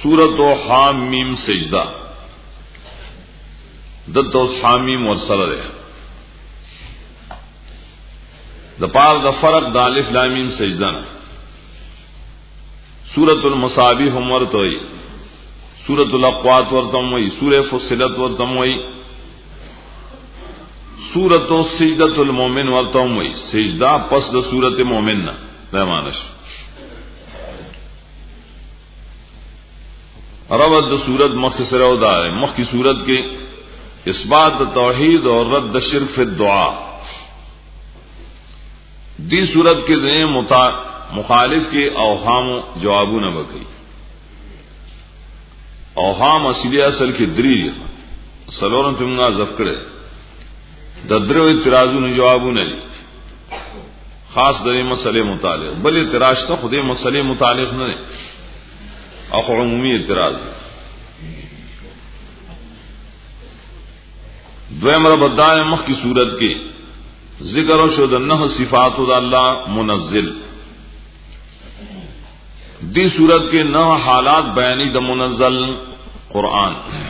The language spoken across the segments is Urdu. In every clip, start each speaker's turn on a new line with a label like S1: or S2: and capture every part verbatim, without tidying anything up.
S1: سورۃ حامیم سجدہ دلته اوس حامیم ورسره ده د پاره د فرق د الف لام میم سجدہ سورۃ المصابیح هم ورته وي سورۃ الاقوات ورته وي سورۃ فصلت ورته وي سورۃ سجدۃ المؤمن ورته وي سجدہ پس د سورۃ مومن نه پیمانش ربط د سورۃ مختصر او دا مخ کی سورۃ کے اثبات توحید اور رد شرک فی الدعاء دی صورت کے دیں مخالف کے اوہام جوابوں نہ بکئی اوہام اصلی اصل کی دری سلورن تمگا زفکڑے ددر و اعتراضوں نے جوابوں نے لی خاص در مسئلے متعلق بل اعتراض تو خود مسئلے متعلق نہ اخ عمومی اعتراض دویم ربدائے مخ کی صورت کے ذکر و شد نہ صفات اللہ منزل دی صورت کے نہ حالات بیانی د منزل قرآن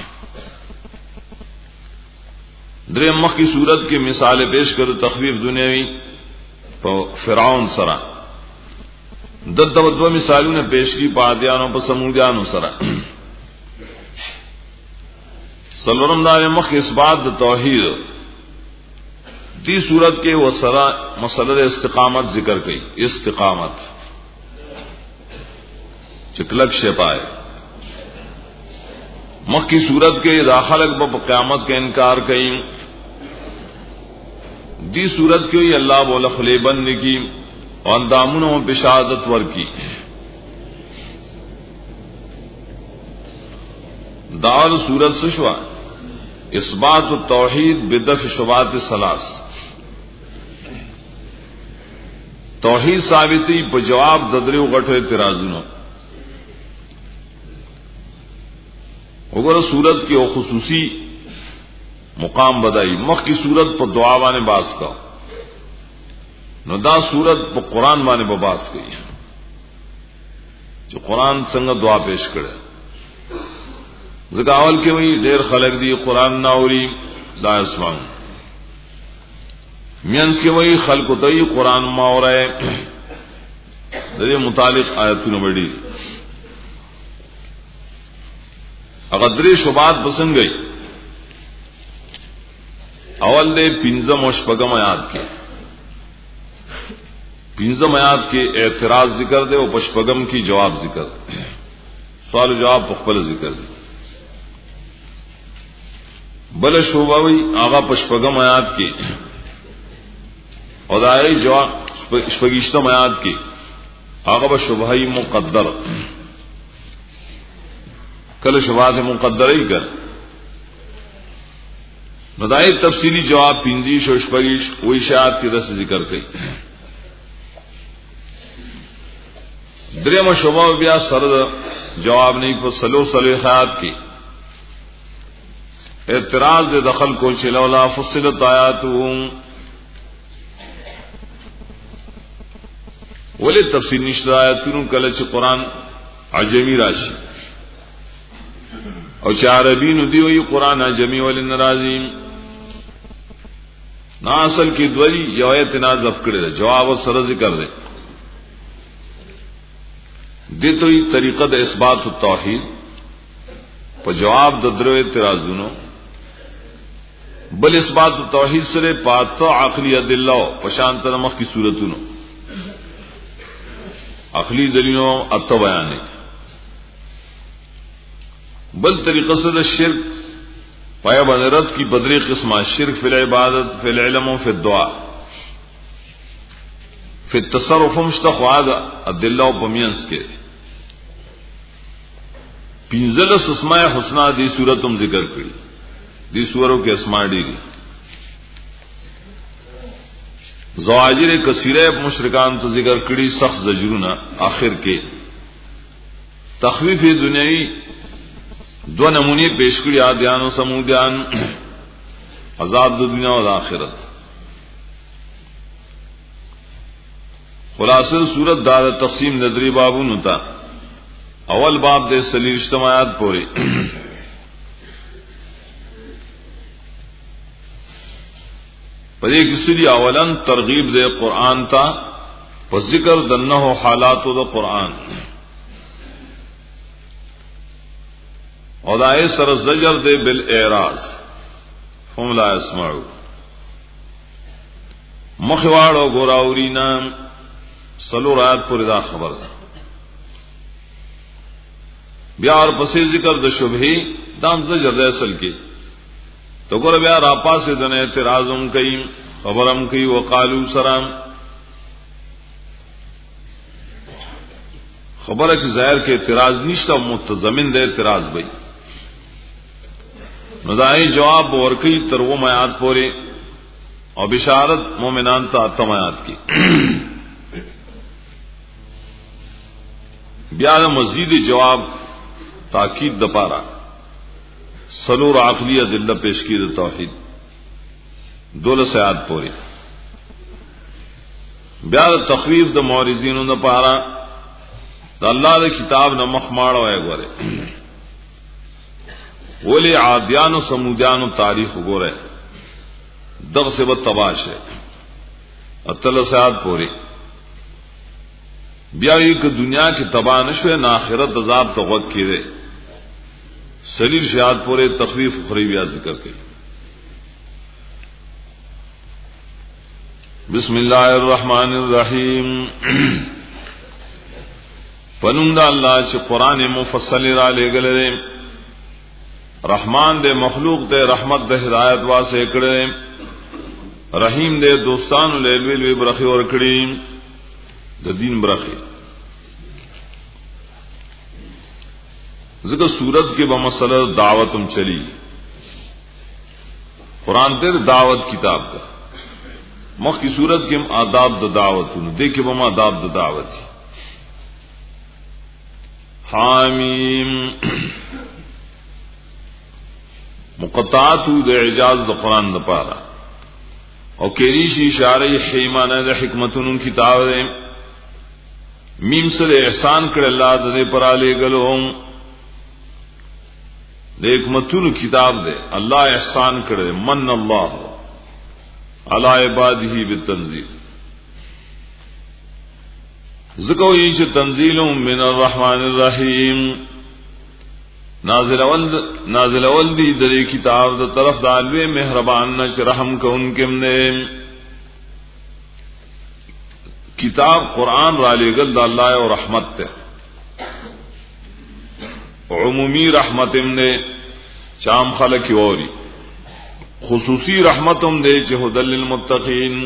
S1: در مخ کی صورت کی مثال پیش کر تخفیف دنیاوی فرعون سرا دد دو مثالوں نے پیش کی پادیانوں پر سمودیانوں سرا سلورم دار مخ اس بات توحید دی صورت کے وہ سرا مسئلہ استقامت ذکر کی استقامت چکلک شپائے مخ کی صورت کے داخلک بب قیامت کا انکار کئی دی صورت کی اللہ بول خلیبن نے کی اور دامنوں بشادت ور کی دار صورت سشوا اثبات التوحید بدفع شبہات الثلاث توحید ثابتی په جواب ددریو غټو اعتراضونو وګوره صورت کې او خصوصي مقام بدای مخ کی صورت په دعا باندې باس کا نو دا صورت په قران باندې په باس کوي چې قران څنګه دعا پیش کړي زګاول کې وی ډېر خلک دی قران ناوري دا اسمان مینس کې وی خلق ته قران ما اورای دغه متعلق آیتونه وړي اگر درې شوبات پسند گئی اول دے پنځم او شپږم آیات کې پنځم آیات کې اعتراض ذکر دے او پشپږم کی جواب ذکر سوال جواب په خپل ذکر دی بل شوبوي آغا پشپږم آیات کې او دای جواب شپږشتم آیات کې آغا به شبهه مقدر کله شبهات مقدره کړ نو دای تفصیلی جواب پنځه شو شپږیش وې شات کې داس ذکر کړي دریم شوبه بیا سره جواب نه په سلو صلیحات کې اعتراض دے دخل کو چلولا فصلت آیاتهم ولی تفصیل نشته آیاتونو کله چې قران عجمی راشي او چې عربی نو دی وی قران عجمی ول ناراضی نا اصل کې دوی یو ایت نازف کړي جواب سره ذکر دی دته ای طریقه د اثبات التوحید په جواب د درو اعتراضونو بل اثبات توحید سره پاتو عقلی ادله پشانت مخ کی صورتونو عقلی دلیلوں اتو بیان ہے بل طریقہ سے شرک پایا بنرت کی بدری قسمہ شرک فی العبادت فی العلم و فی الدعاء فی التصرف مشتخواد ادله پمینس کے پینزل اسماء حسنہ دی صورتم ذکر کری دی سوروں کے اسماء ڈیری زواجر کثیرہ مشرکان تو ذکر کری سخت زجرنا آخر کے تخویف دنیاوی دو نمونے پیش کری آدیان و سمودیان عذاب دو دنیا و آخرت خلاصہ صورت دار تقسیم ندری بابون ہوتا اول باب دے سلیل اجتماعات پوری پدې کې سړي اولن ترغیب دے قرآن تا په ذکر دنه حالات د قرآن او دای سر زجر دے بالاعراض هم لا يسمعوا مخواړو ګوراورینا سلو رات پورې دا خبر ده بیا اور پسې ذکر د شبهه دام زجر د اصل کې تو ګور بیا را پاسې د نه اعتراضم کوي خبرم کوي وقالو سلام خبره چې ظاهر کې اعتراض نشته متضمن د اعتراض وي نو دای جواب ورکی تر و میات پوری او بشارت مومنان ته اتم آیات کی بیا مزید جواب تاکید د پارا سلور عقلیه دله پیش کی د توحید دولس آیات پوری بیا تخویف د معرضینو د پارا د الله د کتاب نه مخ ماړو ہے غره ولی عادیان و سمودیان و تاریخ گورے دغ سے بد تباش ہے اتل سعاد پوری بیا ایک دنیا کی تباہ نشوے نہ آخرت عذاب تو غد کی دے سلیل شہاد پورے تخفیف اخری بیا ذکر کے بسم اللہ الرحمن الرحیم پنند اللہ چھ قرآن مفصل را لے گلے رحمان دے مخلوق دے رحمت دے ہدایت واسے کڑے رحیم دے دوستان لیلوی لوی برخی ورکڑی دے دین برخی ذکر سورت کے بمسئلہ دعوتم چلی قرآن دے دعوت کتاب کا مخ کی سورت کے آداب دا دعوت دیکھے بم آداب دا دعوت حامیم مقطعات د اعجاز د قران د پاره او کریشی اشاره حیمانه د حکمتونو کتاب ده میم سره احسان کړه الله د دې پراله غلو د حکمتونو کتاب ده الله احسان کړه من الله علی عباده بالتنزيل زکو یې چې تنزيل من الرحمن الرحیم نازل اول نازل اول دی د کتاب د طرف د الوی مهربان نش رحم کو ان کے نے کتاب قرآن را لګل د الله او رحمت ته عمومی رحمت نے شام خلق وری خصوصی رحمتم دے چې هدل للمتقین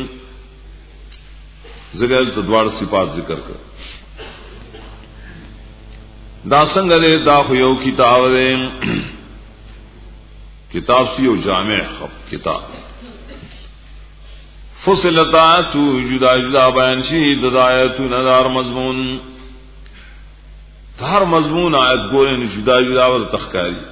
S1: زګل د دوار صفات ذکر کړ دا څنګه له دا خو یو کتاب دی کتاب سی او جامع خب کتاب فصلتات جدا جدا بیان شي د آیاتو نظر مضمون هر مضمون آیت ګورې جدا جدا ور تخکاری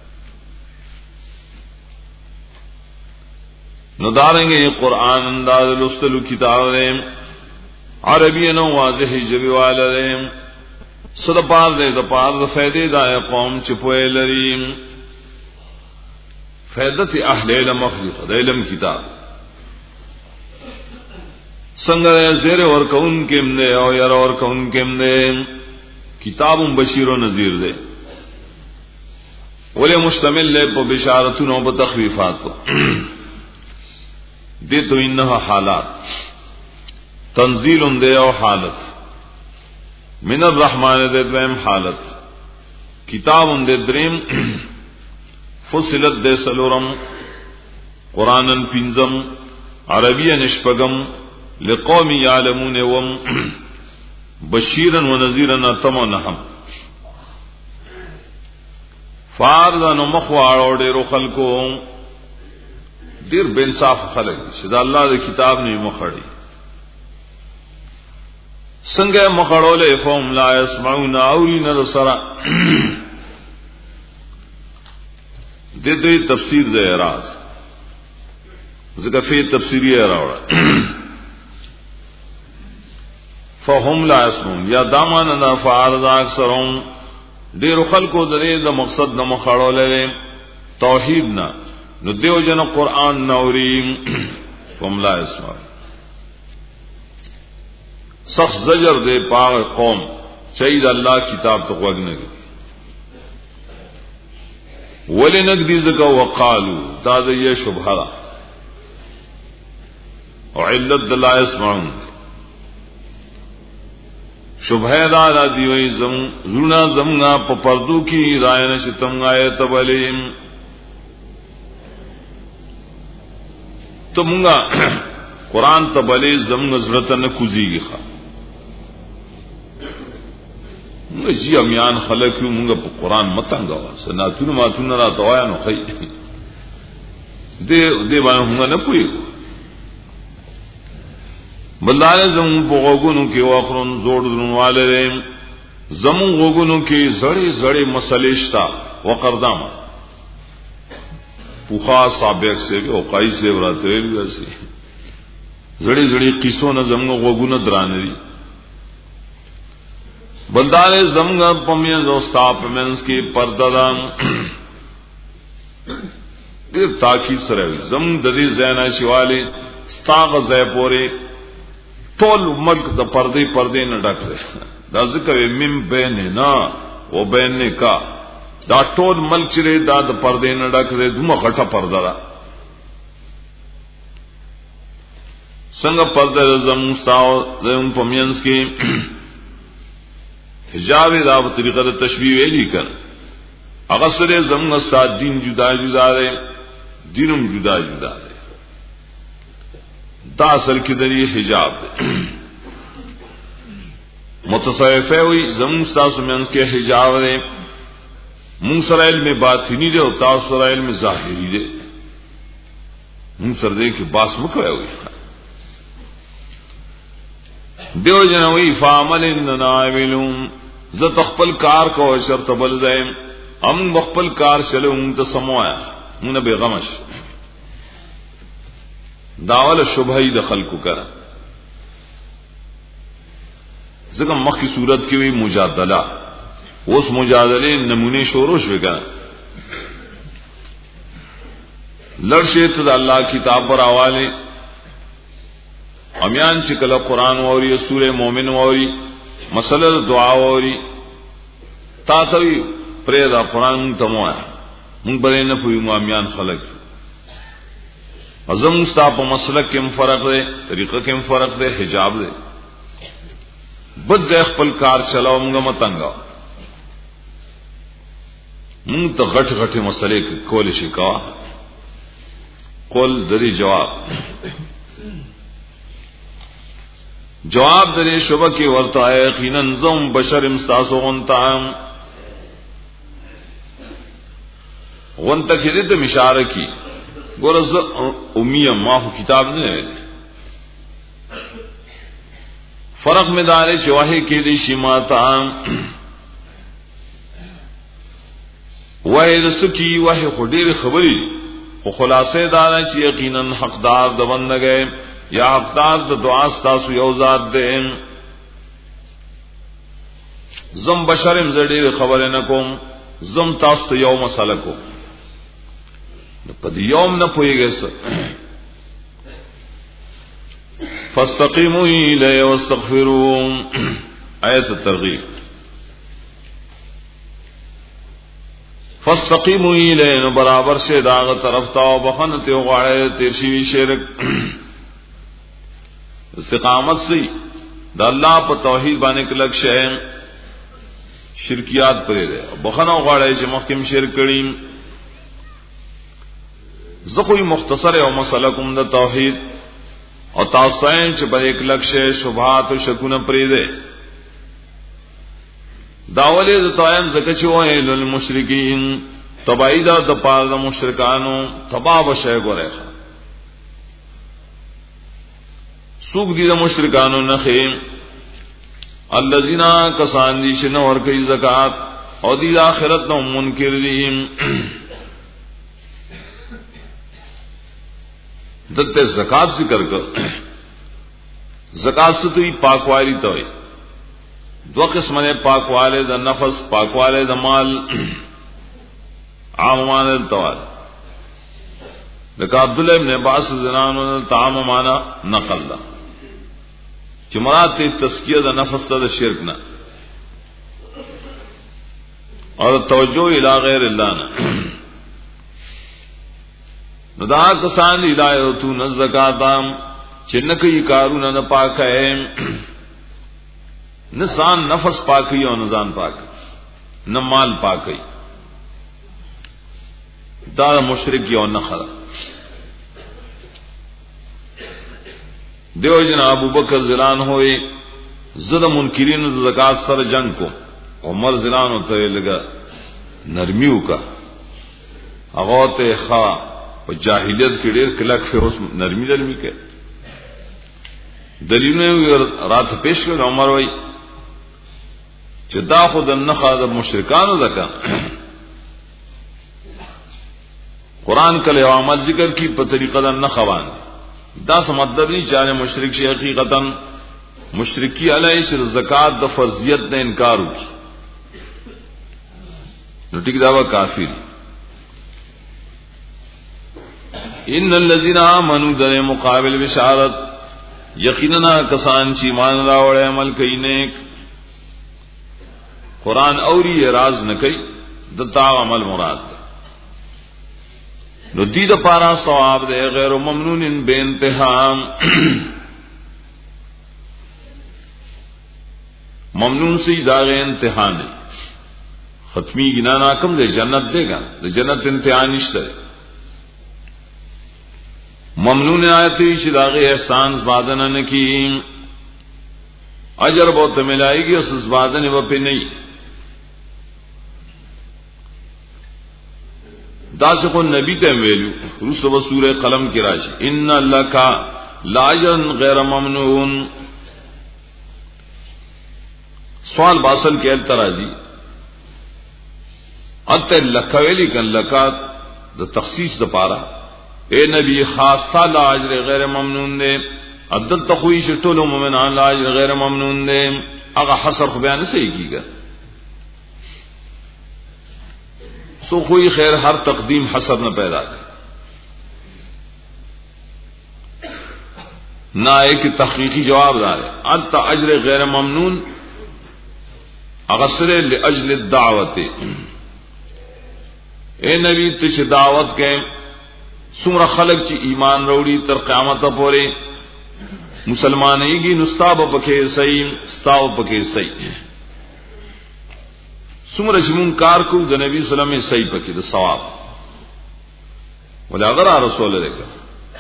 S1: نو دارنګه قرآن انداز لستلو کتاب دی عربی نو واضح جوی والے صد پار دے دا پار دا فیدے دا قوم چپوئے لریم فیدت اہل علم مخلوق دا علم کتاب سنگر زیر ورکون کم دے او یر ورکون کم دے کتاب بشیر و نذیر دے ولی مشتمل لے پا بشارتون و پا تخویفات کو دے تو انہا حالات تنزیل دے او حالت من الرحمن دے دویم حالت کتاب دے دریم فصلت دے سلورم قرآنن پنزم عربی نشپگم لقوم یعلمون وم بشیرن و نذیرن اتم و نحم فاردن و مخوار دیر خلقو دیر بینصاف خلق شدا اللہ دے کتاب نہیں مخڑی سنگے مخڑولے فهم لا يسمعون اولین رسرا دے دے تفسیر دے اعراض ذکر فی تفسیری اعراض فهم لا يسمعون یا دامانا فعارض اکثرهم ډېر خلکو درې د مقصد نه مخاړولې توحید نه نو دیو جن قرآن نوري فهم لا اسمع سخت زجر دے پاغ قوم چاہید اللہ کتاب تو غوږ نه ولی نگدی زکا وقالو دا دا یہ شبہ دا وعلت لا يسمعون شبہ دا دا دیوئی زم زونا زمنا پا پردو کی رائن شتم آیت بلیم تو منگا قرآن تبلی زم نظرتا نکوزی گی خواہ جی امیان خلق یو مونږ په قران متنګا سناتونه ماتونه را توایا نو خی دې دې باندې موږ نه پوي بلدار زمون په غوګونو کې واخرون زوړ درنواله زمون غوګونو کې زړې زړې مسلې شتا وقردام پوخا سابق سے او قای سے ورته ویل شي زړې زړې قصو نه زمون غوګونو درانه دي بلدار زمگ پمین دوستاپ منس کی پرددان دیر تاکید سروی زمگ ددی زینا شوالی ستاغ زی پوری طول ملک دا پردی پردی نڈک دے دا ذکر من بیننا و بیننے کا دا طول ملک چرے دا دا پردی نڈک دے دوما غٹا پردہ سنگ پردہ زمگ ستاغ زمگ پمینس کی حجاب دا په طریقه د تشبیه ویلی کړ هغه سره زموږ استاد دین جدا جدا دی دینم جدا جدا دی دا اصل کې د حجاب متصوفه وي زموږ تاسو مینس کې حجاب دی مون سره علم باطنی دی او تاسو سره علم ظاهری دی مون سره دې کې باس مکوي وي دیو جنوی فعمل اننا عملون زه تخپل کار کو شرط بل زیم ام مخپل کار چلو مون ته سموایا مون به غمش داول شبہی د خلقو کرا زګه مخکی صورت کې وی مجادله اوس مجادله نمونه شروع شوه کا لړشه ته د الله کتاب پر حواله امیان چې کله قران ووري سوره مومن ووري مسله دعا ووري تاسو پرې دا قران ته مو موږ به نه پوي امیان خلک ازم صاحب مسلک کې فرق دی طریقه کې فرق دی حجاب دی بد خپل کار چلاو موږ متنګا موږ ته غټ غټه مسلې کول شي کا قول دری جواب جواب درې شوبه کې ورته یقینا زم بشر امساسو غنتام غنته کې دې اشاره کی ګورز امیه ما هو کتاب نه فرق میں دارے چواہے کې دې شماتا وای رسکی وای خډیر خبري خو خلاصې دار چې یقینا حقدار د بندګې یا حقدار د دعا ستاسو یو ذات دې زم بشرم زړې خبره نکوم زم تاسو ته یو مسله کو په دې یوم نه پويږئ فاستقیموا الیه واستغفروا آیت الترغیب فاستقیموا الیه نو برابر سے داغه طرف تا او بخنه ته غواړی تیر شي شرک استقامت سے د الله په توحید باندې کلک شې شرکیات پرې ده بخنه غواړی چې محکم شرک کړي زخوی مختصر او مسله کوم د توحید او تاسو چې په یک لکشه شبهات او شکونه پرې ده داولې د تایم زکه چې وای للمشرکین تبعیدا د پاره د مشرکانو تبا وشي ګورې سوق دي د مشرکانو نه خیم الذين کسان دي چې نو ور کوي زکات او د آخرت نو منکر دي دته زکات ذکر کر زکات سے تو پاکوالی تو دو قسم نے پاکوالے دا نفس پاکوالے دا مال عام معنی التوال لکہ عبداللہ ابن عباس زنانو تعام معنی نقل دا چمرات تزکیہ دا نفس دا, دا شرک نا اور توجہ الى غیر اللہ نا ندا کسان الایتون الزکاتام چنکی کارون نا پاک ہے نسان نفس پاکی اور نزان پاکی نہ مال پاکی دار مشرک اور نخرا دیو جنا ابو بکر زلان ہوئے زد منکرین زکات سر جنگ کو عمر زلان ہوتے لگا نرمیو کا اغوت خا و جاہلیت کی ڈیر کلک سے اس نرمی نرمی کے دلیل نے رات پیش کر عمر ہوئی دا خود النخا دا مشرکانو دا کن قرآن کل عوامت ذکر کی پا طریقہ دا نخوان دا سمطلب نہیں چاہے مشرک شی حقیقتا مشرکی علیہ شر زکاة دا فرضیت دا انکارو کی نٹک دعوی کافر ان الذین آمنوا در مقابل بشارت یقیننا کسان چی مان راوڑے عمل کئی نیک قرآن اوری راز نہ کئی دتا عمل مراد نو دید پارا ثواب دے غیر ممنون بے انتہا ممنون سی داغ انتہا نہیں ختمی گنا ناکم دے جنت دے گا دے جنت انتہا نشتے ممنون آیتی چی داغ احسان زبادن نکی اجر بہت ملائے گی اس زبادن وپی نہیں داس کو نبی تے ویلو روس و سورہ قلم کی راش ان لکا لاجرن غیر ممنون سوال باسل کے التراجی ات لکا ویلی کن لکا دا تخصیص دا پارا اے نبی خاص تا لاجر غیر ممنون دے عدد تخوی شتولو مومنان لاجر غیر ممنون دے اگا حصر خو بیان سے ہی کی گا سو خوئی خیر ہر تقدیم حسب نہ پیدا کر نہ ایک تحقیقی جواب دار ہے انت اجر غیر ممنون اغسر لاجل الدعوت اے نبی تش دعوت کے سمر خلق چی ایمان روڑی تر قیامت پورے مسلمانی گی نستاب پکے صحیح ستاو پکے صحیح سمر جمون کار کو دا نبی صلی اللہ علیہ وسلم صحیح پکی دا ثواب ولی اگر آ رسول لے کر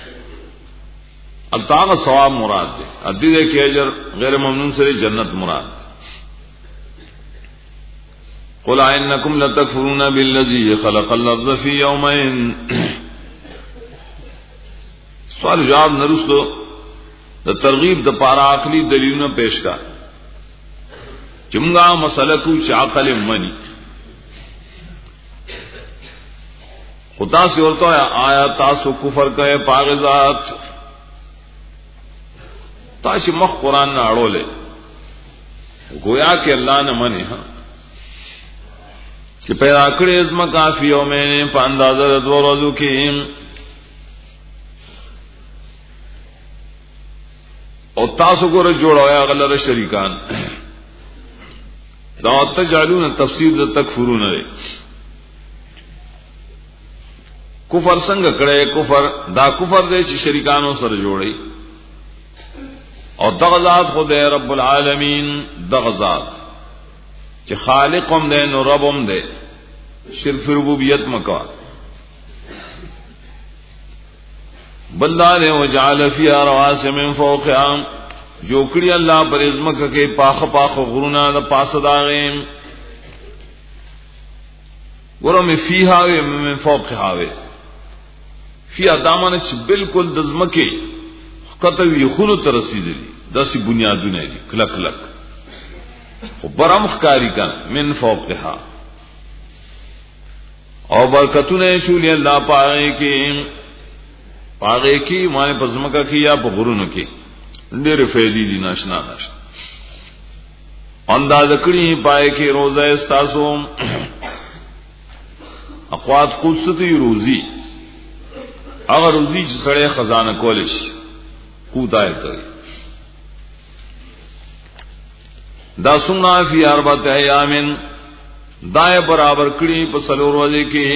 S1: التاغ ثواب مراد دے ادی دے کہ اجر غیر ممنون سے جنت مراد قل انکم لتکفرون بالذی خلق الارض فی یومین سوال جواب نرسلو دا ترغیب دا پارا عقلی دلیلنا پیش کا چمگا مسئلہ کو چاقل منی خدا سے ہوتا ہے آیا تاسو کفر کہے پاغذات تاش مخ قرآن نہ اڑو لے گویا کہ اللہ نے منی ہاں کہ پیدا کرے ازم کافیوں میں نے پاندازہ دو روزو کی اور تاسو کو رجوڑ ہویا غلر شریکان دا تجعلون تفسیر دا تکفرون رے کفر سنگ کڑے کفر دا کفر دے چی شریکانوں سر جوڑی اور دغزات خود دے رب العالمین دغزات چی خالقم دے نو ربم دے شرف ربوبیت مکوا بلدہ دے وجعل فیہا رواسے من فوقہا جو کڑی اللہ پر ازمک کے پاخ پاخ غرونا دا پاس داغیم ورہ میں فی ہاوے میں فوق ہاوے فی دامن چ بالکل دزمکے قطوی خونو ترسی دی دسی بنیادوں نے دی کلک کلک برمخ کاری کن من فوقہا اور برکتوں نے چولی اللہ پاگے کی پاگے کی مانے پزمکا کی یا پا غرونو کی ډېر فائدې دي ناشنا ناشنا انداز کړي پای کې روزه استاسو اقوات قدستی روزی اگر روزی چې سړی خزانه کولش قوتای کوي دا سننا فی اربعه ایام دای برابر کړي په سلور ورځې کې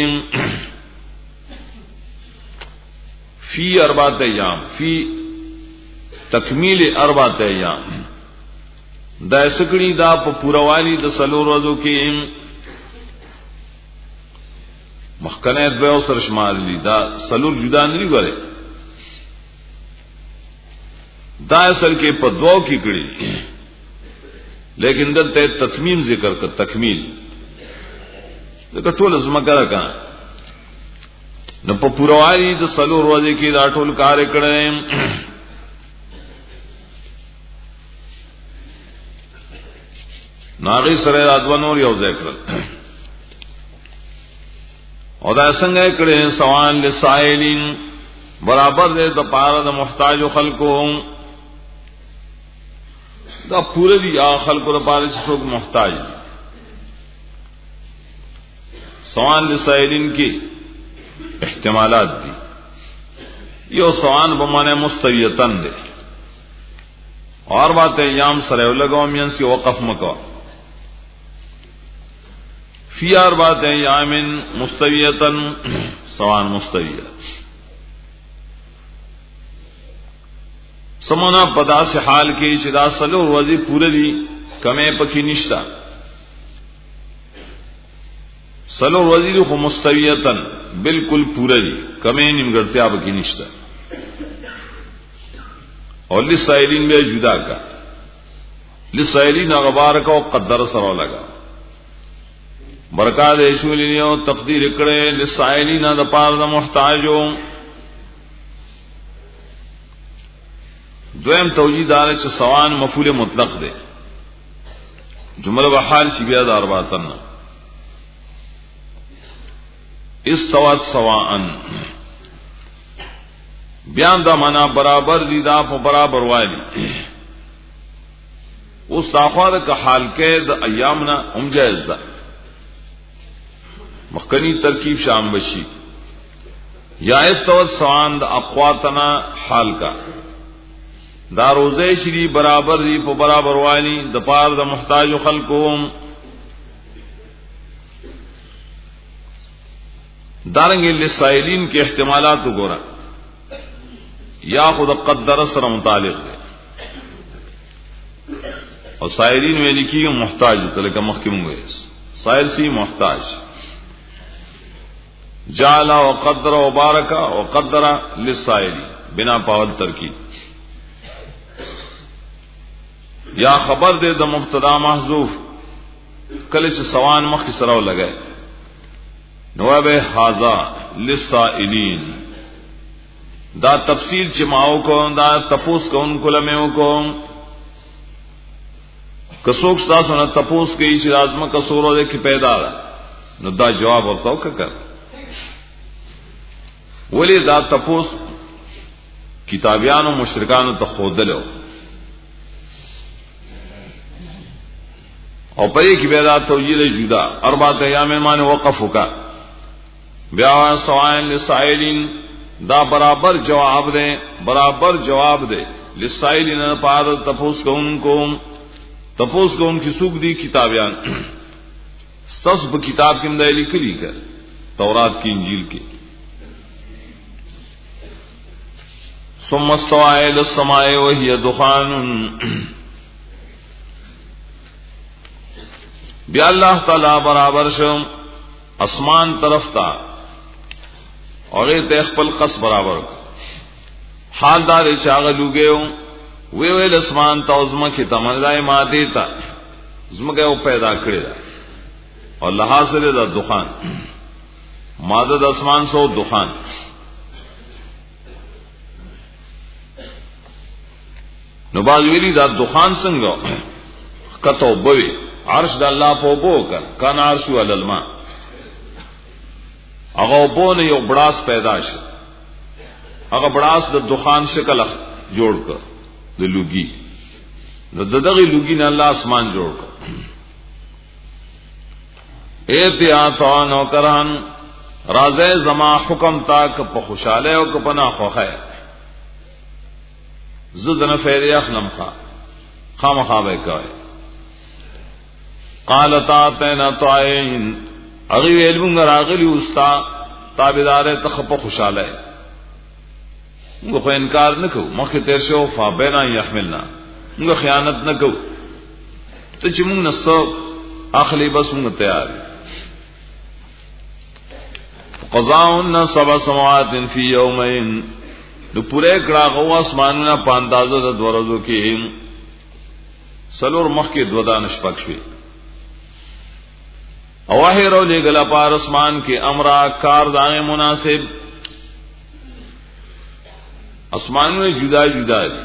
S1: فی اربعه ایام فی تکمیل اربعه ایام دا سکړي دا په پوروالی د سلور ورځو کې مخکنه دوه او سر شمال دي دا سلور جدا نه لري دا اصل کې په دوه کې کړي لیکن دلته تتمیم ذکر کا تکمیل دا ټول زمکه راکا نو په پوروالی د سلور ورځې کې دا ټول کار کړي ناغي سره ادوانور یو ذکر او دا څنګه کړي سوال لسائلین برابر دې د پاره د محتاج خلکو دا پوره دي یا خلکو لپاره چې څوک محتاج دي سوال لسائلین کې احتمالات دي یو سوال به معنی مستریتن دي اور بات ایام سره لګو مینس کې وقف مکو فی اربعه ایام مستویتن سوان مستویہ سمانا پدا سے حال کی شدا سلو روزی پورے دی کمے پکی نشتا سلو روزی دی خو مستویتن بالکل پورے دی کمے نمگرتیا پکی نشتا اور لسائلین میں جدا کا لسائلین اغبار کا قدر سرو لگا برکات ایشولیو تقدیر کړي لسائلین د پاره د محتاجو دویم توجیه دار چې سوان مفعول مطلق ده جمله بحال شی بیا د اربعتن استوات سواء بیان دا معنا برابر دي دا په برابر وایي او صافه د حال کې د ایامنا هم جائز ده مخکنی ترکیب شام بشی یا استوت سوان د اقواتنا حال کا دا روزه شری برابر دی په برابر والی د پار د محتاج خلقو دارنګ لسائلین کې احتمالات وګورئ یا خود قدر سره متعلق دی او سائلین ویل کی محتاج تلکه محکم وې سائل سی محتاج جعل وقدر وبارك وقدر للسائل بنا پاول ترکیب یا خبر دے د مبتدا محذوف کله چې سوان مخ کی سره لګای نو به هاذا للسائلین دا تفصیل چې ماو کو دا تپوس کون کلمو کو کڅوک تاسو نه تپوس کوي چې لازمه کسورو دې کې پیدا نو دا جواب ورته وکړه ولی دا تپوس کتابیانو مشرکانو ته خودلو او پرې کې بیا دا توجیه جدا اربعه ایام معنی وقف وکا بیا سوائل لسائلین دا برابر جواب دے برابر جواب دے لسائلین پار تپوس کون کو تپوس کون کی سوق دی کتابیان سب کتاب کې مدای لیکلی کړ تورات کی انجیل کی ثم استوى الى السماء وهي دخان بیا اللہ تعالی برابر شو اسمان طرف تا اور ته خپل قص برابر حال دار چاغ لوګیو وی ویل اسمان ته عظمه کی تمنای ما دیتا زمګه او پیدا کړی اور لحاظه دا دخان ماده د اسمان سو دخان نو باز ویلی دا دخان څنګه کته بوي عرش د الله په بو کړ کان عرش ول الماء هغه بونه یو بڑاس پیدا شو هغه بڑاس د دخان شکل جوړ کړ د لوګي نو دغه لوګي نه الله اسمان جوړ کړ احتیاطا نوکران رازے زما حکم تاک پا خوشالے او کپنا خوخے زدن فیدی اخنم خوا خام خوابے کوئے قالتا تینا طائعین اغیو علمونگ راغلی استا تابدار تخپ خوشالے انگو خو انکار نکو مخی تیر شو فابینا یحملنا انگو خیانت نکو تو چی مونگ نصب اخلی بس مونگ تیاری قضاؤن سبع سماوات فی یومین نو پورے کڑا غو اسمانونا پاندازو دا دورزو کی سلور مخ کی دودانش پکشوی اواہی رو لے گلا پار اسمان کے امرا کار دانے مناسب اسمانونے جدا جدا دی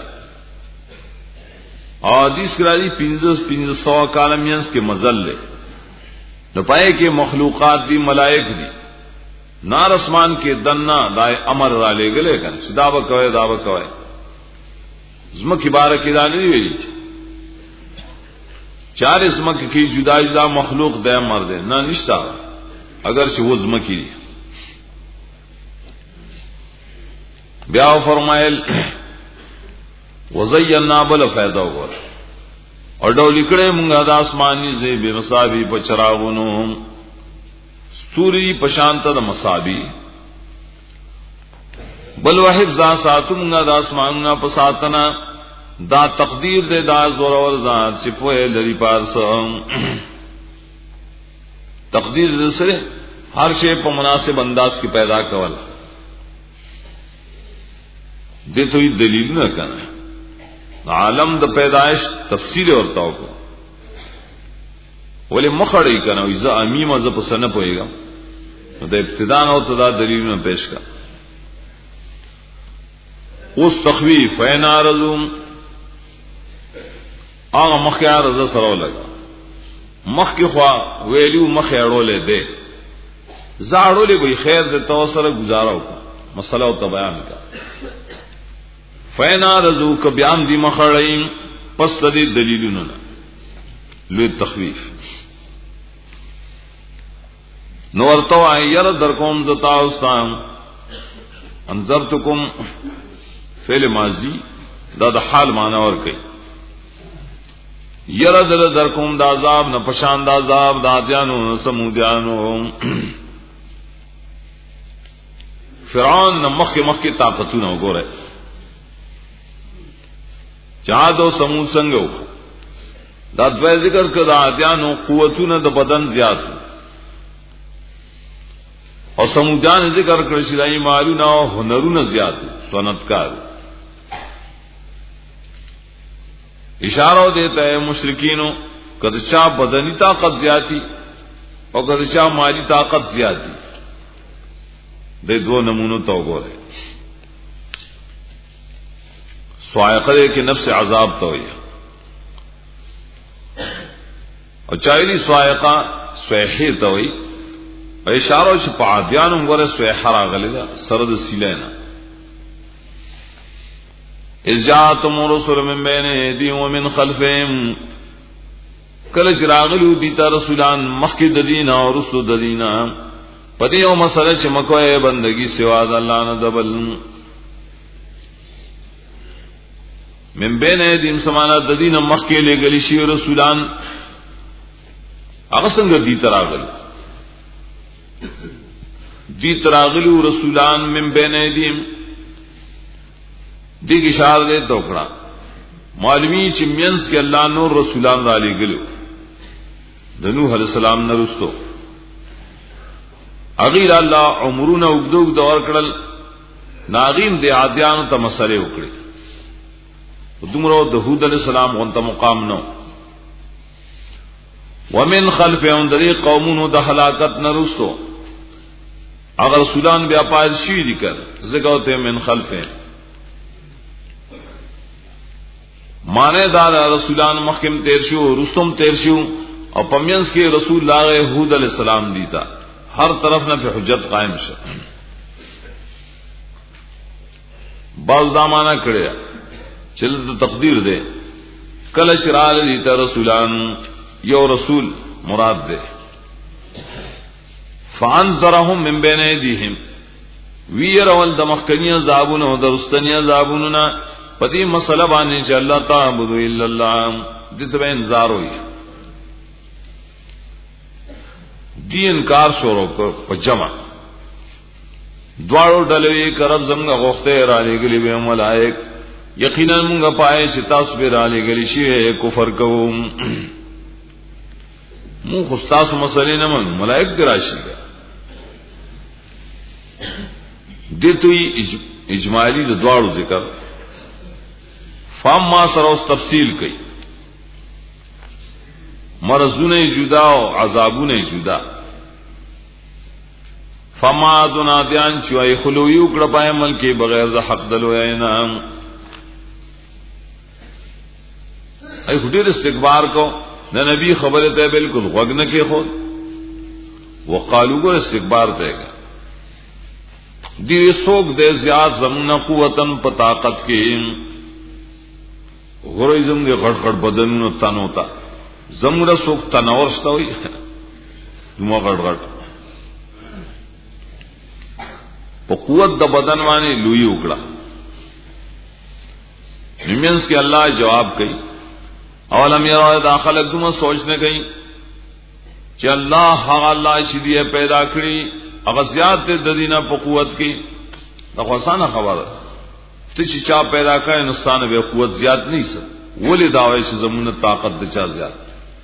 S1: اور حدیث کرا دی پینزس پینزس سو کالمینس کے مزل لے نو پائے کہ مخلوقات دی ملائک دی نار اسمان کے دننا دائے امر را لے گلے کن دعوی کوئے دعوی کوئے زمکی بارکی دانی دی ویلی چار اسمک کی جدا جدا مخلوق دے مر دے نہ نشتا اگر سے وہ زمکی دی بیا فرمائل وزینا بل فائدہ ہوا اور ڈو لکڑے منگا دا آسمانی سے بے مسابی پچراغنو ستوری پشانتا دا مسابی بل وحفظا ساتو منگا دا آسمانونا پساتنا دا تقدیر دے دا زورور ذات سپوئے لری پارسا تقدیر دے سے ہر شے پا مناسب انداز کی پیدا کولا دے تو یہ دلیل نہ کنا عالم دا پیدائش تفصیل اور تاو کو ولی مخڑی کنا ویزا امیم از پسن پوئے گا دا ابتدان ہو تو دا دلیل میں پیش کا اس تخویف فین آرزوم آغا مخی آرزا سرو لگا مخ کی خواہ ویلیو مخی اڑو لے دے زاڑو لے کوئی خیر دے تو سر گزارو کا مسئلہ ہوتا بیان کا فین آرزو کا بیان دی مخڑیم پس دی دلیلون لوی تخویف نورتو آئی یر درکوم زتاوستان انذرتکم فعل ماضی دا دا حال معنی اور کئی یر در درکوم دا عذاب نہ پشان دا عذاب دا دیانو سمودیانو فرعون نہ مخ کے مخ کی طاقتو نہ گو رہے چاہ دو سمود سنگو دا دوے ذکر کر دا دیانو قوتو نہ دا بدن زیاد اور سمودیان ذکر کر شرائی مالو نہ ہنرو نہ زیاد سنتکار اشارہ دیتا ہے مشرکینوں کد چاہ بدنی طاقت زیادی اور کد چاہ مالی طاقت زیادی دے دو نمونوں تو گو رہے سوائقہ کے نفس عذاب تو ہوئی اور چاہیلی سوائقہ سویحی تو ہوئی اور اشارہ چھپا عادیانوں گو رہے سویحہ را غلیدہ سرد سیلینا اذ جاءتهم رسل من بين ايديهم ومن خلفهم کل چراغلو دیتا رسولان مخی ددینا اور رسل ددینا پدی او مسئلہ چمکوئے بندگی سواد اللہ ندبل من بین ایدیم سمانا ددینا مخی لے گلیشی رسولان اغسنگ دیتا راغلو دیتا راغلو رسولان من بین ایدیم دیکھ اشارہ دے توکڑا معلومی چمینس کے اللہ نور رسولان را لے گلو دنوح علیہ السلام نرستو اغیر اللہ عمرون اگدو دور کڑل ناغیم دے عادیانو تا مسئلے اکڑے دمرو دہود علیہ السلام غنتا مقام نو ومن خلف اندری قومونو دا حلاکت نرستو اگر رسولان بیا پائد شوی دی کر ذکرتے من خلف مانے دار رسولان محکم تیرشو رستم تیرشو اور پمینس کے رسول لاغ ہود علیہ السلام دیتا ہر طرف نہ پہ حجت قائم شا بعض زمانہ کڑیا چلت تقدیر دے کل شرال دیتا رسولان یو رسول مراد دے. فانذرهم من بین ایدیہم ویرول د مخکنی عذابون او درستنی عذابون پدی مسئلہ باندې چې الله تعبدوا الا الله دته به انذار وي. دی انکار شروع په جمع دواړو ډلې کرب زمغه غوخته را لګلې به ملائک یقینا موږ پای چې تاسو به را لګلې شي کفر کوم مو خو تاسو مسلې نه من ملائک دراشي دته اجمالی د دواړو ذکر فام ما سره اوس تفصیل کوي مرزونه جدا او عذابونه جدا. فما دنادیان چوي خلوی وکړه په عمل کې بغیر د حق دلو اینام ای خډیر استکبار کو نه نبی خبره ته بالکل غوږ نه کې خود وقالو کو استکبار ته دی سوق دے زیاد زمنا قوتن په طاقت کې غریزم دې غړ غړ بدنونو تن ہوتا زموږ سوق تنور شتوي نو غړ غړ په قوت د بدن باندې لوی وکړه. نیمنس کې الله جواب کوي اولم یرا داخله کوم سوچ نه کوي چې الله هغه الله چې دی پیدا کړی هغه زیات د دینه په قوت کې دا خاصانه خبره ته چې چا پیدا کړي انسان به قوت زیات نه سي ولې دا وایي چې زمونه طاقت د چا زیات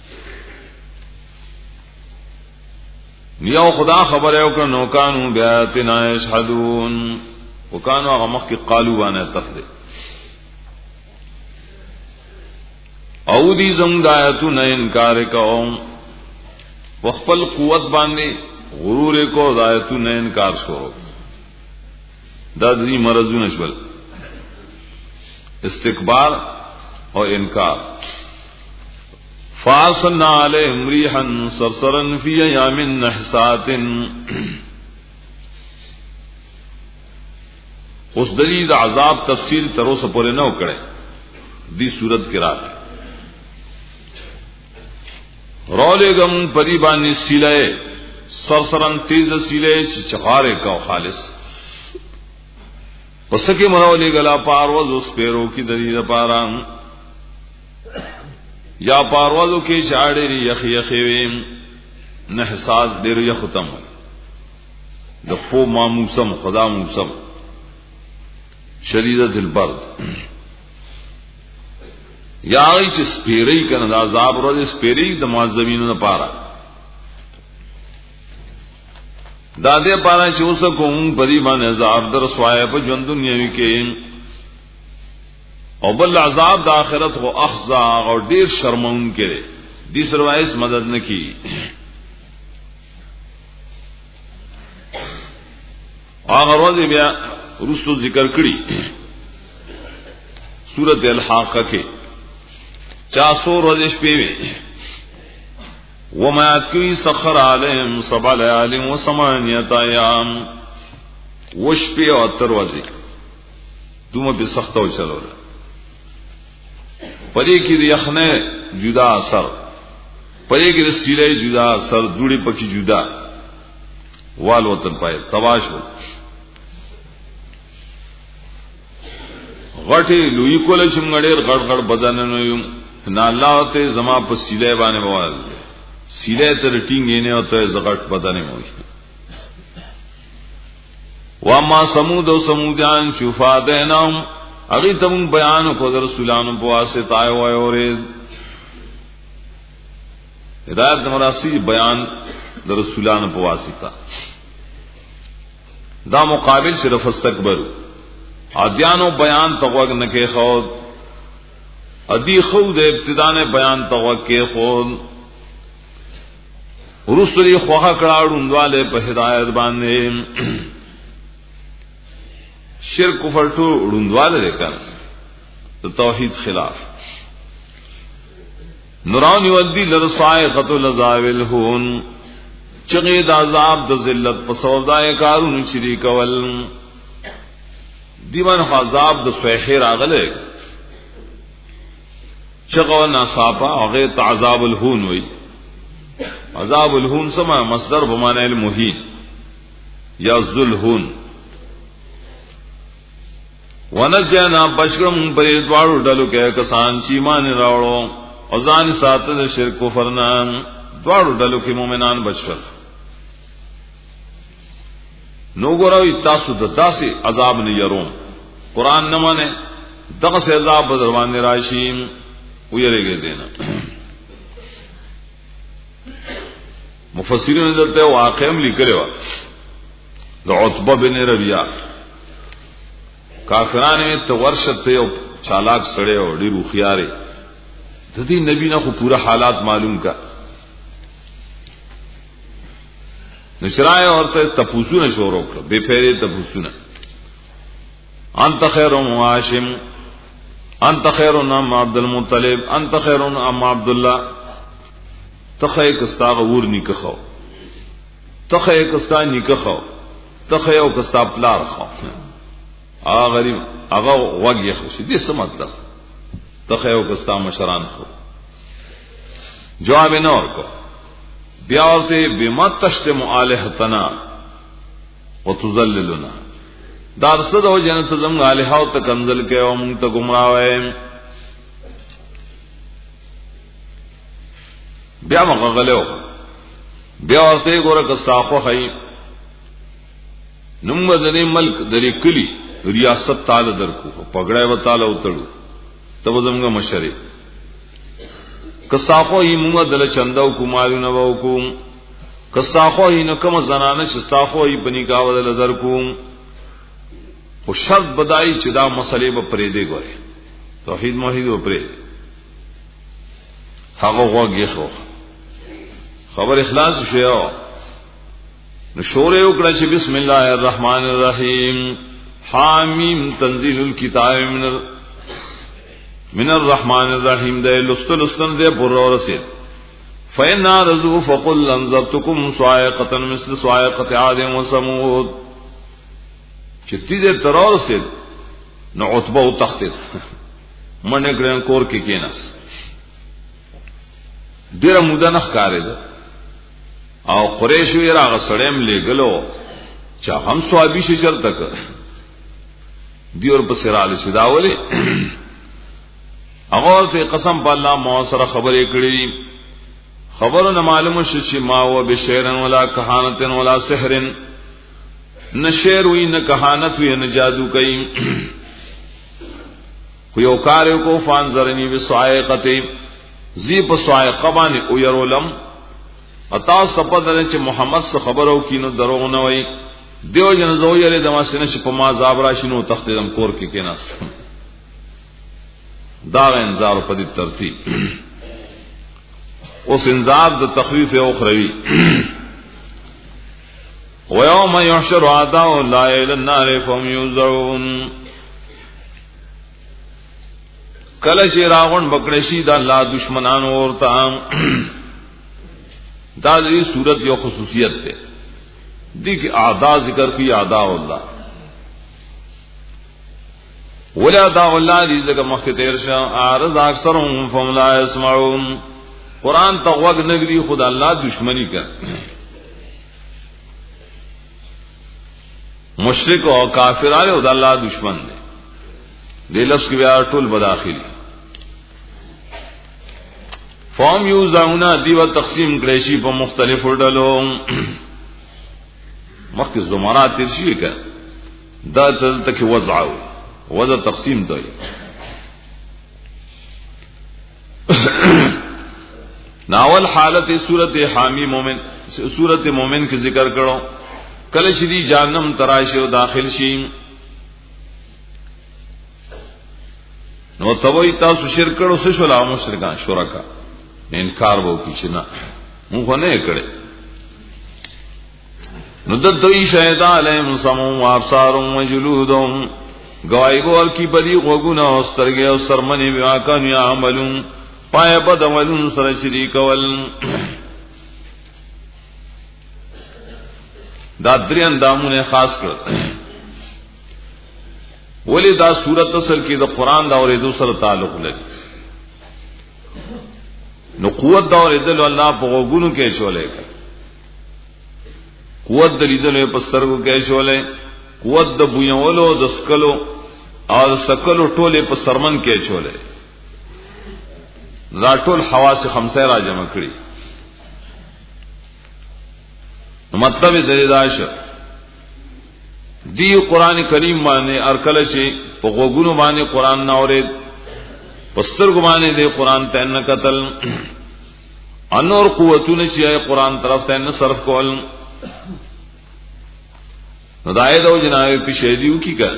S1: نیو خدا خبره وکړه نو کانو بیاتنا یشهدون وکانو هغه مخ کې قالو باندې تفدی او دی زم دایتو نه انکار کوم وخپل قوت باندې غرور کو دایتو نه انکار شروع دا دې مرزونه شول استکبار او انکار. فاصلنا علیہم ریحا صرصرا فی ایام نحسات اس دلیل عذاب تفسیر تروس پورے نہ کڑے دی صورت کی رات رولے گم پری بانی سیلے صرصرا تیز سیلے چخارے کا خالص پس کے مرولے گلا پارواز اس پیرو کی دلیل پارام یا پاروازو کې شاړې یخ یخې ویم نه حساس ډېر یخ ختم د پو ما موسم خدا موسم شدید البرد یا ای چې سپېری کنه د عذاب ورځ سپېری د معذبینو نه پاره دا دې پاره چې اوس کوم پری باندې عذاب در سوای په ژوند دنیاوي کې او بل عذاب د آخرت کو اخزا او ډیر شرمون کړي دي سروایس مدد نکي. هغه ورځ بیا رسو ذکر کړي سورۃ الحاقہ کې چار سو ورځې شپې وي وما کوي سخر علیهم سبع لیال و ثمانیه ایام وشپې او تر ورځې دومره به سخت او چلول پدې کې د یخنه جدا اثر پدې کې د سیلې جدا اثر دوړي پکې جدا وال وطن پای تباشو غټي لوی کول چې مړې غړ غړ بدن نه یم نه الله ته زما په سیلې باندې ووال سیلې تر ټینګې نه او ته زغټ بدن نه وي. واما سمود او سمودیان شفادینهم اگی تم بیان کو در رسولانو په واسطه آئے وای اورید ہدایت مراسی بیان در رسولانو په واسطه دا مقابل صرف استکبر ادیانو بیان توغ نه کې خود ادی خود ابتدا نے بیان توغ کې خود رسولی خوخه کړهړوند والے په ہدایت باندې شرک کفر تو روندواله لیکن تو توحید خلاف نورانی ودی لرصائقۃ العذاب هون چغید عذاب د ذلت پسودای کارون شریک ول دیوان عذاب د صحیح راغله چغو نصابا هغه عذاب الهون وی عذاب الهون سما مصدر بمعنی المهین یا ذلهون ونجنا بشرم پر دوارو ډلو کې کسان چې ایمان راوړو او ځان ساتل شرک کفر نه دوارو ډلو کې مؤمنان بشر نو ګورو تاسو د تاسو عذاب نه يروم قران نه مانه دغه سه عذاب بدروان راشي ویریږي دینا مفسرین دلته واقعم لیکلو د عتبہ بن ربیعہ کافرانه ته ورشت یو چالاک سړی او ډیرو خياري د دې نبی نه خو پورا حالات معلوم کا نشرای اورته تپوسونه شروع کړ بے فیره تپوسونه انت خیر هاشم انت خیر ام عبد المطلب انت خیر ام عبد الله تخی کستا غور نکخو تخی کستا نکخو تخی او کستا پلار خو آغا غریب آغا وگی خوشی دی سا مطلب تخیو کستا مشران خو جواب نور کو بیاورتے بما تشتم آلہتنا و تزللنا دار صدو جنت زمگ آلہاو تک انزل کے و منگ تک گمراوے بیا مغغلو بیاورتے گورا کستا خو خی نمگ دنی ملک دلی کلی ریاست تعالی درکو پګړای و تعالی وتړو تب زمغه مشری کساخو یې موږ دل چنداو کومالو نو وکوم کساخو یې نو کوم زنانه چې ساخو یې بنی کاو دل درکو او شرط بدای چې دا مسلې به پرې دی ګوري توحید موحید و پرې هغه وګي خو خبر اخلاص شیو نو شورې وکړه چې بسم الله الرحمن الرحیم حامیم تنزیل الكتاب من ال... من الرحمن الرحیم ده لستل لستل ده پر ورسید فإن رزو فقل انذرتكم صاعقة مثل صاعقة عاد وثمود چتی ده ترور سید نو عتبہ او تختید منه ګرن کور کې کیناس ډیر موده نخ کارې ده او قریش یې راغ سړیم لګلو چا هم ثوابي شي چرته ک دیور په سراله شي داولې هغه ته قسم په الله مو سره خبرې کړې خبرونه معلومه شي چې ما و بشیرن ولا کهانت ولا سحر نشیر وی نه کهانت وی نه جادو کوي خو یو کار کو فان زرنی بسائقته زی په سائقه باندې او يرولم اتا سپدل چې محمد څخه خبرو کینو دروغ نه وای دیو جن زو یری دماسنه چې په ما زاب راشینو تختیدم کور کې کیناس دا انذار په دې ترتیب اوس انذار د تخفیف اخروی ويوم يحشر اعداء الله الى النار فهم يوزعون کله چې راغون بکړې شي دا الله دشمنانو ورته دا دې صورت یو خصوصیت ده دي کې اعداء ذکر کی اعداء الله ولا اعداء الله دې ځکه مخکې تیر شه اعرض اکثرهم فهم لا يسمعون قران ته وګ نګري خدا الله دشمنی کړ مشرک او کافرانه او د الله دشمن دي د لفظ کې بیا ټول بداخلي فهم یوزعونا دیو تقسیم کړي شي په مختلفو ډلو مخکې زمرات تیر شي کړه دا ته کې وضعو وضع تقسیم دی ناول حالت سورت حامی مومن سورت مومن کې ذکر کړو کله چې دی جهنم تراشي او داخل شي نو توي تاسو شرک کړو څه شو لا مشرکان شرکا انکار وو کی چې نه موږ نه کړې نو د دوی شهدا علیهم سمو و ابصار و جلودهم گواہی ور کی بدی غوګونه او سترګې او سرمنې بیا کان یعملون پای بد عملون سره شریک ول دا درې اندامونه خاص کړ ولی دا سورۃ اصل کې د قران دا اورېدو سره تعلق لري نو قوت دا اوریدل الله په غوګونو کې چولې قوت د لیدلو په سترګو کې چولې قوت د بویولو د سکلو او سکلو ټوله په سرمن کې چولې دا ټول حواس خمسه را جمع کړي مطلب دې داشه دی قران کریم باندې ارکل شي په غوګونو باندې قران نه اورید پستر ګمانه دې قران ته نه قتل انور قوتونه شي قران طرف ته نه صرف کول هدایت او جناب په شهدیو کی کړ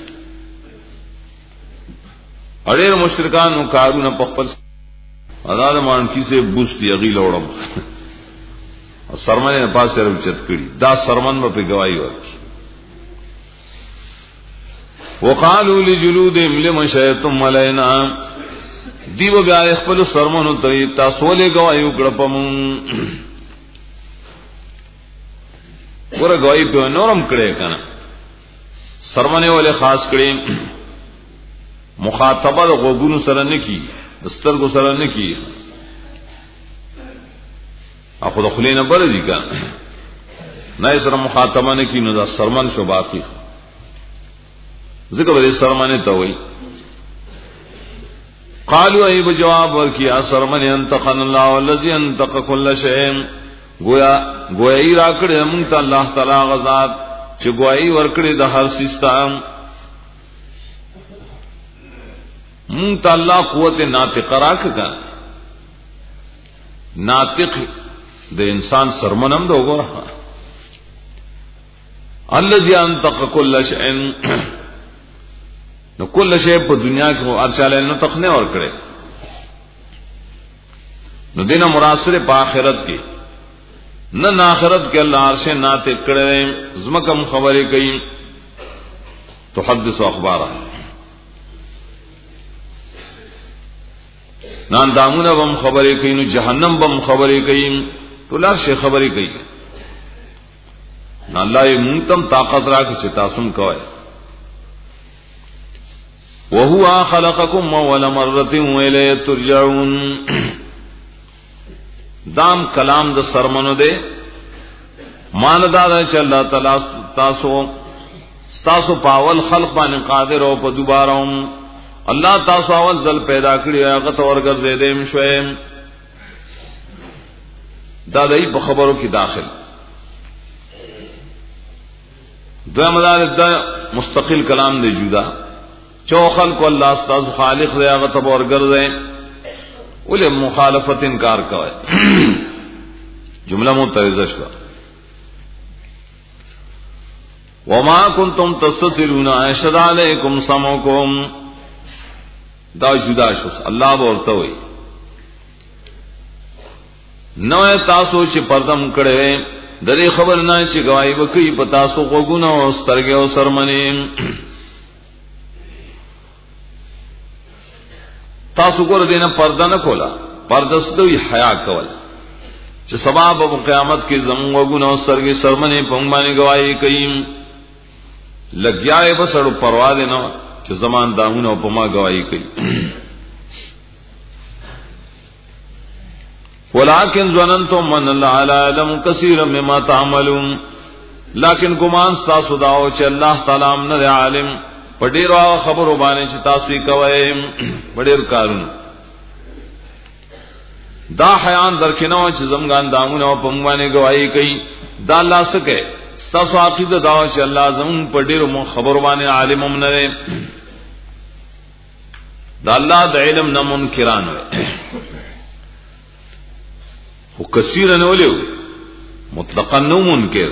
S1: اړیر مشرکانو کارونه په خپل آزاد مان کی سے بوستی اغي لوړم سرمنه پاسه رچت کړي دا سرمن په گواہی ورکړي وقالوا لجلودهم لما شهدتم علينا دیو بیا خپل سرمنو ته تاسو له گواہی وکړپم ور گواہی په نورم کړي کنه سرمنه ولې خاص کړي مخاطبه د غوګونو سره نه کی دسترګو سره نه کی اخو د خلینو بل دي کنه نه سره مخاطبه نه کی نو دا سرمن شو باقی ذکر دې سرمنه ته وای قالوا ای بجواب ورکیا سرمنه انتقن الله الذي انتق كل شيء گویا گویا را کړه مونږ ته الله تعالی غزاد چې گوئی ورکړي د هر سیستم مونږ ته الله قوت ناطق راکړه ناطق د انسان سرمنم د وګوره الذي انتق كل شيء نو کل شی په دنیا کې او ارشاله نو تخنه ور کړي نو دینه مراسل په آخرت کې نه آخرت کې الله عرش ناته کړي زمکم خبرې کوي تحدث اخبارها نان دامونه بم خبرې کوي نو جهنم بم خبرې کوي ټول شی خبرې کوي نه الله یې مونږ تم طاقت راکړي چې تاسو کوی وهو خلقكم اول مره والیه ترجعون دام کلام د سرمنو دے مان دا چې الله تعالی تاسو تاسو پاول خلق باندې قادر او په دوباره الله تاسو اول ځل پیدا کړی هغه تور ګرځیدم شویم دا دای په خبرو کې داخل دوه مدار د مستقل کلام دی جدا چو خلق الله استاذ خالق دی هغه تبور ګرځي ولې مخالفت انکار کوي جمله متعزه شو وما كنتم تستترون اشهد عليكم سمعكم دا جدا شو الله ورته وي نو تاسو چې پردم کړي درې خبر نه چې گواہی وکي په تاسو غوګونو او سترګې او سرمنې تاسو ګور دینه پرده نه کولا پرده ستوي حیا کول چې سبب په قیامت کې زموږ غوګونو او سترګې سرمنې په باندې گواہی کوي لګیاي بسړو پروا دي نه چې زمان داونه په ما گواہی کوي ولكن ظننتم ان الله علم كثيرا مما تعملون لكن ګمان تاسو داو چې الله تعالی هم نه عالم پډیرو خبرو باندې چې تاسو یې کوي پډیر کارونه دا حیان درکنه چې زمګان دامونه په باندې گواہی کوي دا الله سکه تاسو عقیده دا چې الله زمون پډیرو مو خبرو باندې عالم هم نه دا الله د علم نه منکران وي خو کثیر نه ولیو مطلقاً نو منکر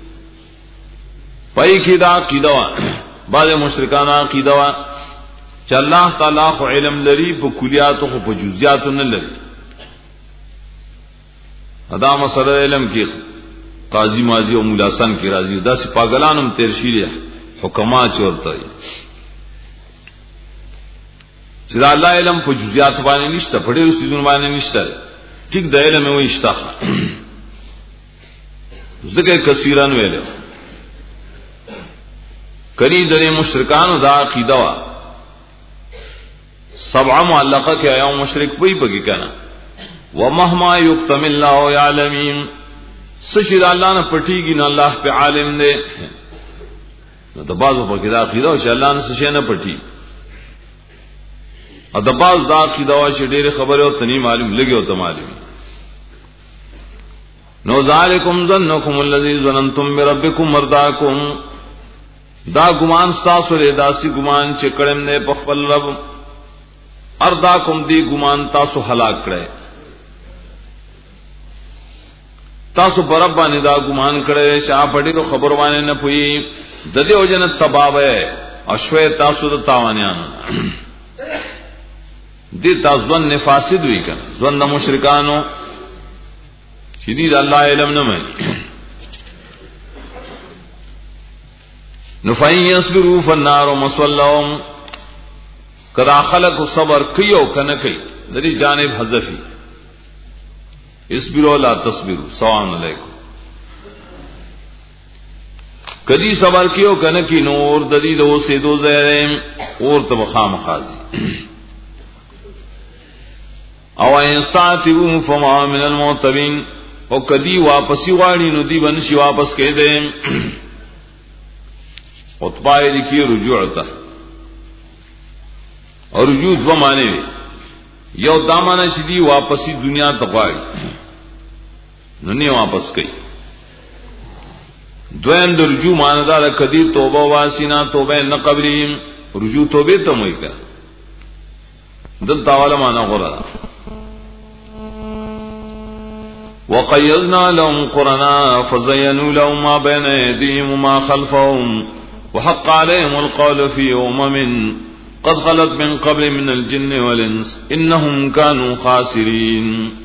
S1: پای کې دا عقیده بعض مشرکان عقیده وا چې الله تعالی خو علم لري په کلیات او په جزئیات نه لري ادا مسله علم کې قاضی ماضی او مولاسن کې راځي دا سي پاگلانم تیر شي حکما چورته چې الله علم په جزئیات باندې نشته په ډېر څه باندې نشته ټیک د علم وي اشتاخ ذکر کثیران ویل کری درې مشرکانو دا عقیده وا سبع معلقه کې یو مشرک وي بګی کنه ومهما يكتم الله يعلم سشد الله نه پټیږي نه الله په عالم دی. نو د بازو په کې دا عقیده او چې الله نه څه نه پټي او د باز دا عقیده او چې ډېر خبره او تني معلوم لګي او ته معلوم. نو ذالکم ظنکم الذی ظننتم بربکم مرداکم دا ګمان تاسو له داسي ګمان چې کړم نه په خپل رب ارداکم دی ګمان تاسو هلاک کړئ. تاسو پر رب باندې دا ګمان کړئ چې آپ ډېر خبر باندې نه پوي د دې وجنه تباوه او شوي تاسو د تاوانيان دي تاسو ځن فاسد وی کنه ځن د مشرکانو شدید الله علم نه مانی. نفین یصبروا فالنار مسولهم کدا خلق صبر کيو کنه کوي د دې جانب حذفي اصبروا لا تصبروا سواء علیکم کدی صبر کیو کنه کی نور د دې دو سه دو زهره اور ته خامخازي او انستاتو فما من المعتبين او کدی واپسی واړی نو دی ونشي واپس کېده. او تبای لکی رجوع ته او رجوع دو معنی یو دامانه چې دی واپسی دنیا ته غواړي نو نه واپس کوي. دویم د رجوع معنی دا کدی توبه واسینا توبه نه قبلیم رجوع توبه ته موي کا دل تاواله معنی غره. وقيضنا لهم قرنا فزينوا لهم ما بين أيديهم وما خلفهم وحق عليهم القول في أمم قد خلت من قبل من الجن والإنس إنهم كانوا خاسرين.